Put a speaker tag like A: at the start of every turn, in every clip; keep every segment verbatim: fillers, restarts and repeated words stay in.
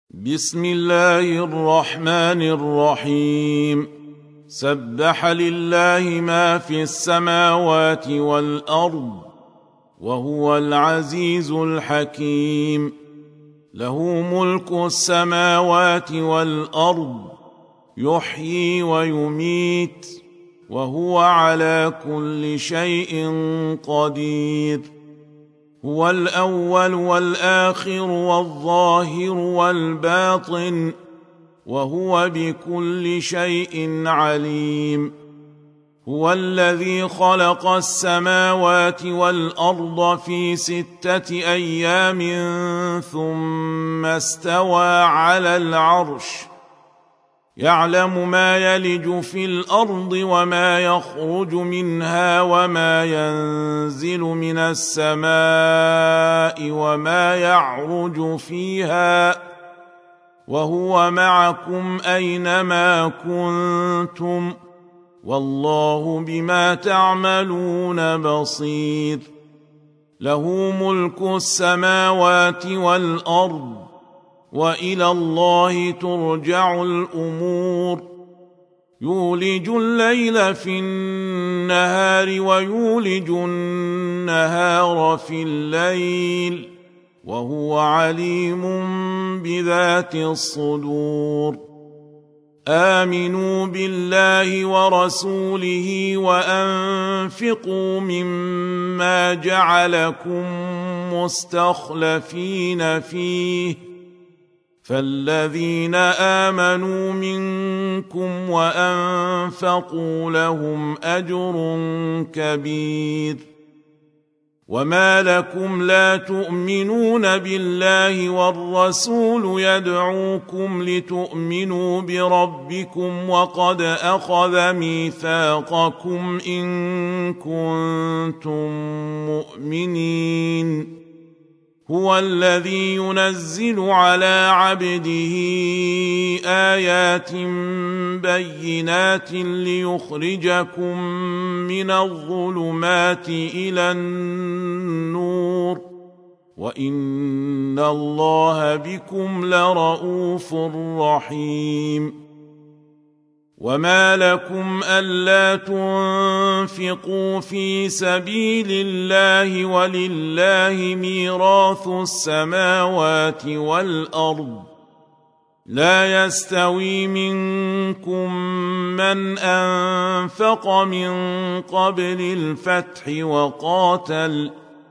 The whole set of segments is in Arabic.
A: بسم الله الرحمن الرحيم. سبح لله ما في السماوات والأرض وهو العزيز الحكيم. له ملك السماوات والأرض يحيي ويميت وهو على كل شيء قدير. هو الأول والآخر والظاهر والباطن وهو بكل شيء عليم. هو الذي خلق السماوات والأرض في ستة أيام ثم استوى على العرش، يعلم ما يلج في الأرض وما يخرج منها وما ينزل من السماء وما يعرج فيها، وهو معكم أينما كنتم والله بما تعملون بصير. له ملك السماوات والأرض وإلى الله ترجع الأمور. يولج الليل في النهار ويولج النهار في الليل وهو عليم بذات الصدور. آمنوا بالله ورسوله وأنفقوا مما جعلكم مستخلفين فيه، فالذين آمنوا منكم وأنفقوا لهم أجر كبير. وما لكم لا تؤمنون بالله والرسول يدعوكم لتؤمنوا بربكم وقد أخذ ميثاقكم إن كنتم مؤمنين. هو الذي ينزل على عبده آيات بينات ليخرجكم من الظلمات إلى النور وإن الله بكم لرءوف رحيم. وما لكم ألا تنفقوا في سبيل الله ولله ميراث السماوات والأرض، لا يستوي منكم من أنفق من قبل الفتح وقاتل،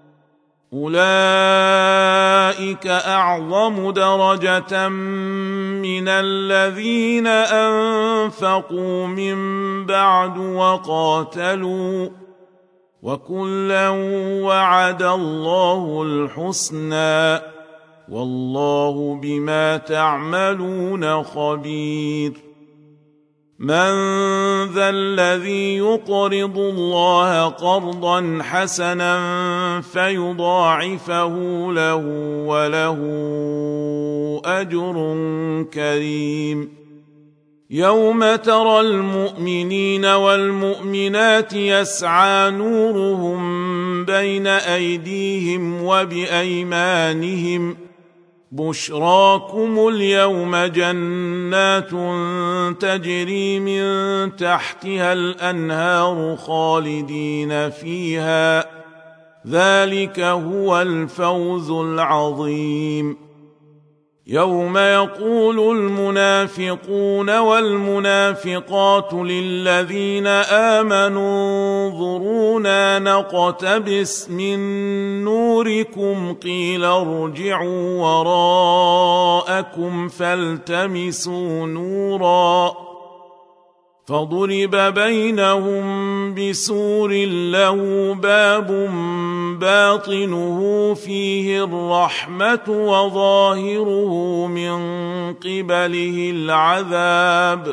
A: أولئك أعظم درجة من الذين أنفقوا من بعد وقاتلوا، وكلا وعد الله الحسنى والله بما تعملون خبير. من ذا الذي يقرض الله قرضا حسنا فيضاعفه له وله أجر كريم. يوم ترى المؤمنين والمؤمنات يسعى نورهم بين أيديهم وبأيمانهم، بشراكم اليوم جنات تجري من تحتها الأنهار خالدين فيها، ذلك هو الفوز العظيم. يوم يقول المنافقون والمنافقات للذين آمنوا انظرونا نقتبس من نوركم قيل ارجعوا وراءكم فالتمسوا نورا، فضرب بينهم بسور له باب باطنه فيه الرحمة وظاهره من قبله العذاب.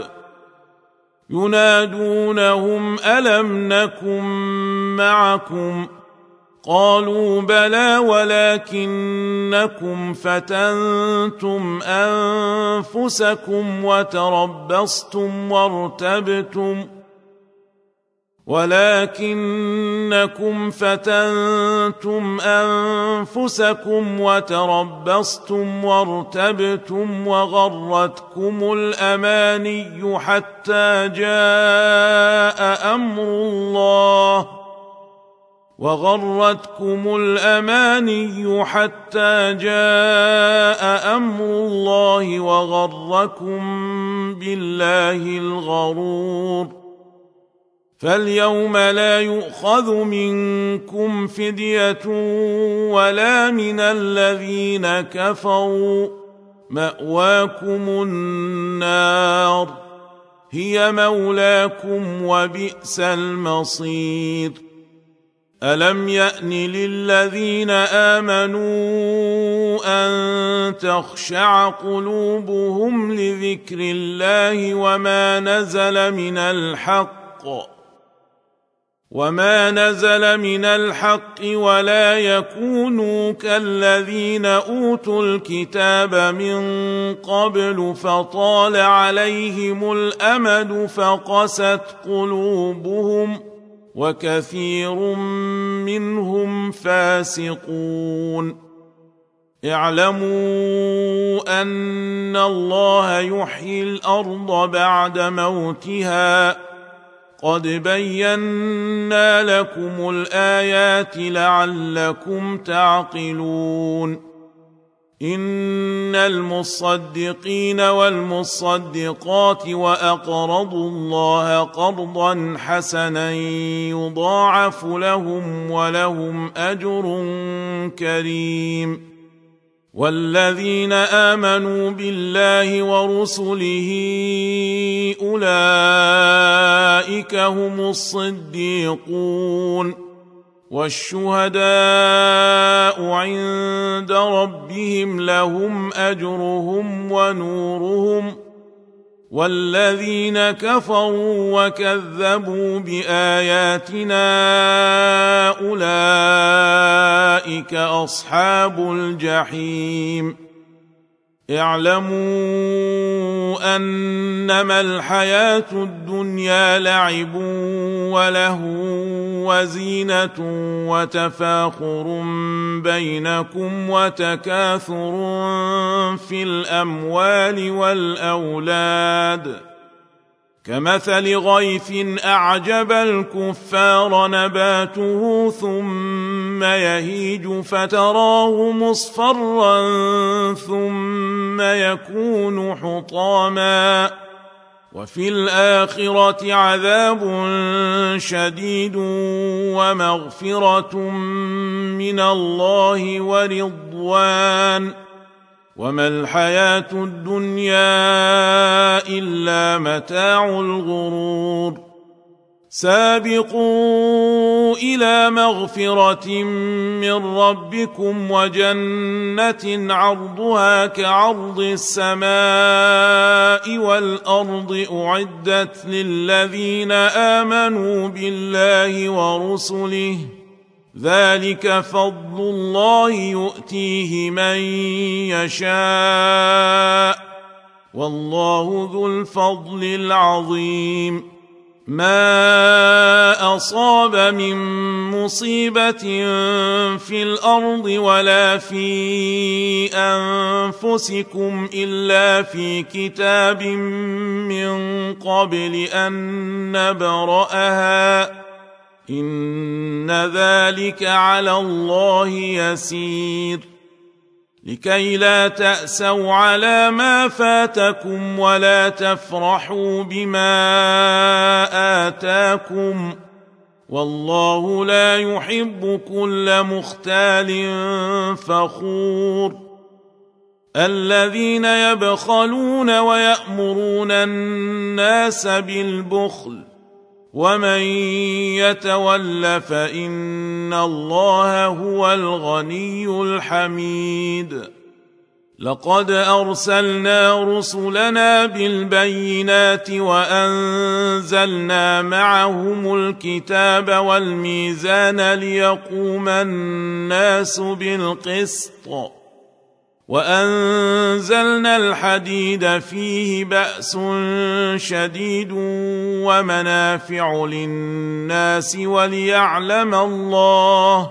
A: ينادونهم ألم نكن معكم؟ قالوا بلى ولكنكم فتنتم أنفسكم وتربصتم وارتبتم ولكنكم فتنتم أنفسكم وتربصتم وارتبتم وغرتكم الأماني حتى جاء أمر الله وغرتكم الأماني حتى جاء أمر الله وغركم بالله الغرور. فاليوم لا يؤخذ منكم فدية ولا من الذين كفروا، مأواكم النار هي مولاكم وبئس المصير. ألم يأن للذين آمنوا أن تخشع قلوبهم لذكر الله وما نزل من الحق وما نزل من الحق ولا يكونوا كالذين أوتوا الكتاب من قبل فطال عليهم الأمد فقست قلوبهم وكثير منهم فاسقون. اعلموا أن الله يحيي الأرض بعد موتها قد بينا لكم الآيات لعلكم تعقلون. إن المصدقين والمصدقات وأقرضوا الله قرضا حسنا يضاعف لهم ولهم أجر كريم. والذين آمنوا بالله ورسله أولئك هم الصديقون والشهداء عند ربهم لهم أجرهم ونورهم. والذين كفروا وكذبوا بآياتنا أولئك أصحاب الجحيم. اعلموا أنما الحياة الدنيا لعب ولهو وزينة وتفاخر بينكم وتكاثر في الأموال والأولاد كمثل غيث أعجب الكفار نباته ثم يهيج فتراه مصفرا ثم يكون حطاما وفي الآخرة عذاب شديد ومغفرة من الله ورضوان وما الحياة الدنيا إلا متاع الغرور. سابقوا إلى مغفرة من ربكم وجنة عرضها كعرض السماء والأرض أعدت للذين آمنوا بالله ورسله ذلك فضل الله يؤتيه من يشاء والله ذو الفضل العظيم. ما أصاب من مصيبة في الأرض ولا في أنفسكم إلا في كتاب من قبل أن نبرأها إن ذلك على الله يسير. لكي لا تأسوا على ما فاتكم ولا تفرحوا بما آتاكم والله لا يحب كل مختال فخور. الذين يبخلون ويأمرون الناس بالبخل ومن يتول فإن الله هو الغني الحميد. لقد أرسلنا رسلنا بالبينات وأنزلنا معهم الكتاب والميزان ليقوم الناس بالقسط وأنزلنا الحديد فيه بأس شديد ومنافع للناس وليعلم الله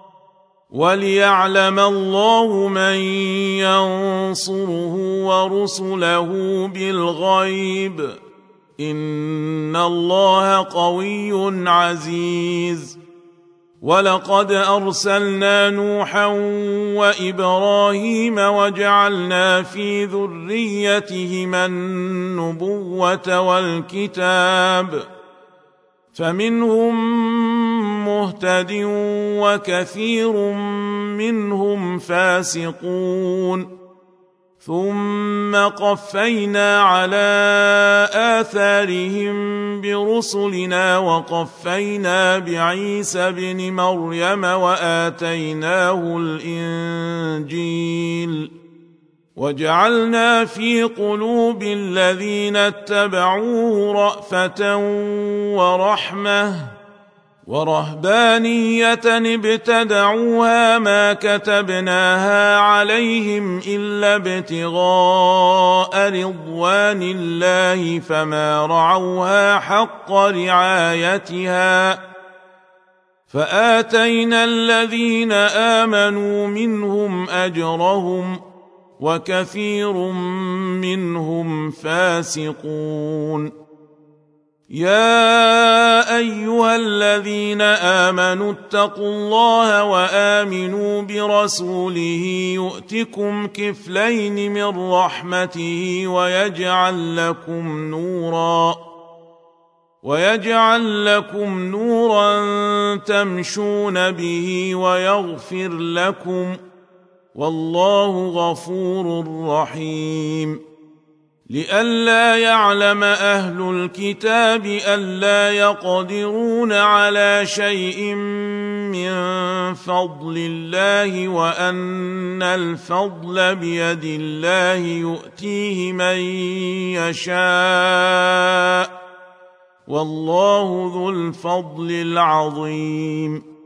A: وليعلم الله من ينصره ورسله بالغيب إن الله قوي عزيز. ولقد أرسلنا نوحا وإبراهيم وجعلنا في ذريتهما النبوة والكتاب فمنهم مهتد وكثير منهم فاسقون. ثم قفينا على آثارهم برسلنا وقفينا بعيسى بن مريم وآتيناه الإنجيل وجعلنا في قلوب الذين اتبعوه رأفة ورحمة ورهبانية ابتدعوها ما كتبناها عليهم إلا ابتغاء رضوان الله فما رعوها حق رعايتها فآتينا الذين آمنوا منهم أجرهم وكثير منهم فاسقون. يا أيها الذين آمنوا اتقوا الله وآمنوا برسوله يؤتكم كفلين من رحمته ويجعل لكم نورا ويجعل لكم نورا تمشون به ويغفر لكم والله غفور رحيم. لئلا يعلم أهل الكتاب ألا يقدرون على شيء من فضل الله وأن الفضل بيد الله يؤتيه من يشاء والله ذو الفضل العظيم.